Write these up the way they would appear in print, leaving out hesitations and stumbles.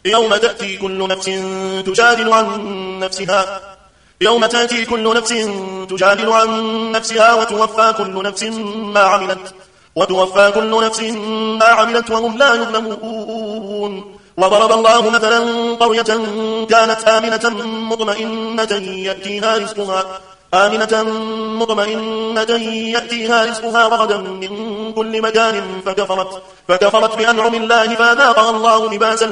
يوم تأتي كل نفس تجادل عن نفسها وتوفى كل نفس ما عملت وهم لا يظلمون. وضرب الله مثلا قرية كانت آمنة مطمئنة يأتيها رزقها رغدا من كل مكان فكفرت بأنعم الله فأذاقها الله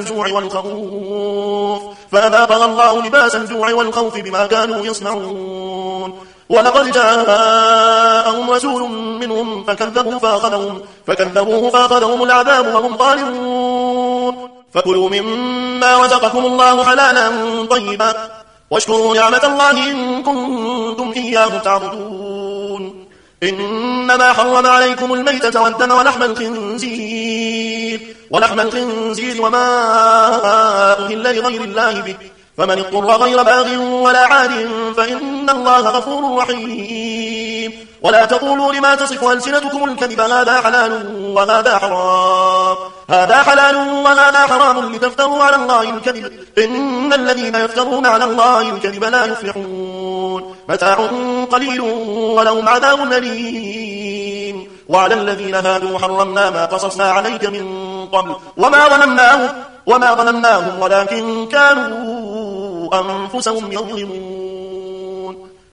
لباس الجوع والخوف بما كانوا يصنعون. ولقد جاءهم رسول منهم فكذبوه فأخذهم العذاب وهم ظالمون. فكلوا مما رزقكم الله حلالا طيبا واشكروا نعمة الله إن كنتم إياه تعبدون. إنما حرم عليكم الميتة والدم ولحم الخنزير وما أهل لغير الله به، فمن اضطر غير باغ ولا عاد فإن الله غفور رحيم. ولا تقولوا لما تصف ألسنتكم الكذب هذا حلال وهذا حرام لتفتروا على الله الكذب، إن الذين يفترون على الله الكذب لا يفلحون. متاع قليل ولهم عذاب أليم. وعلى الذين هادوا حرمنا ما قصصنا عليك من قبل وما ظلمناهم ولكن كانوا أنفسهم يظلمون.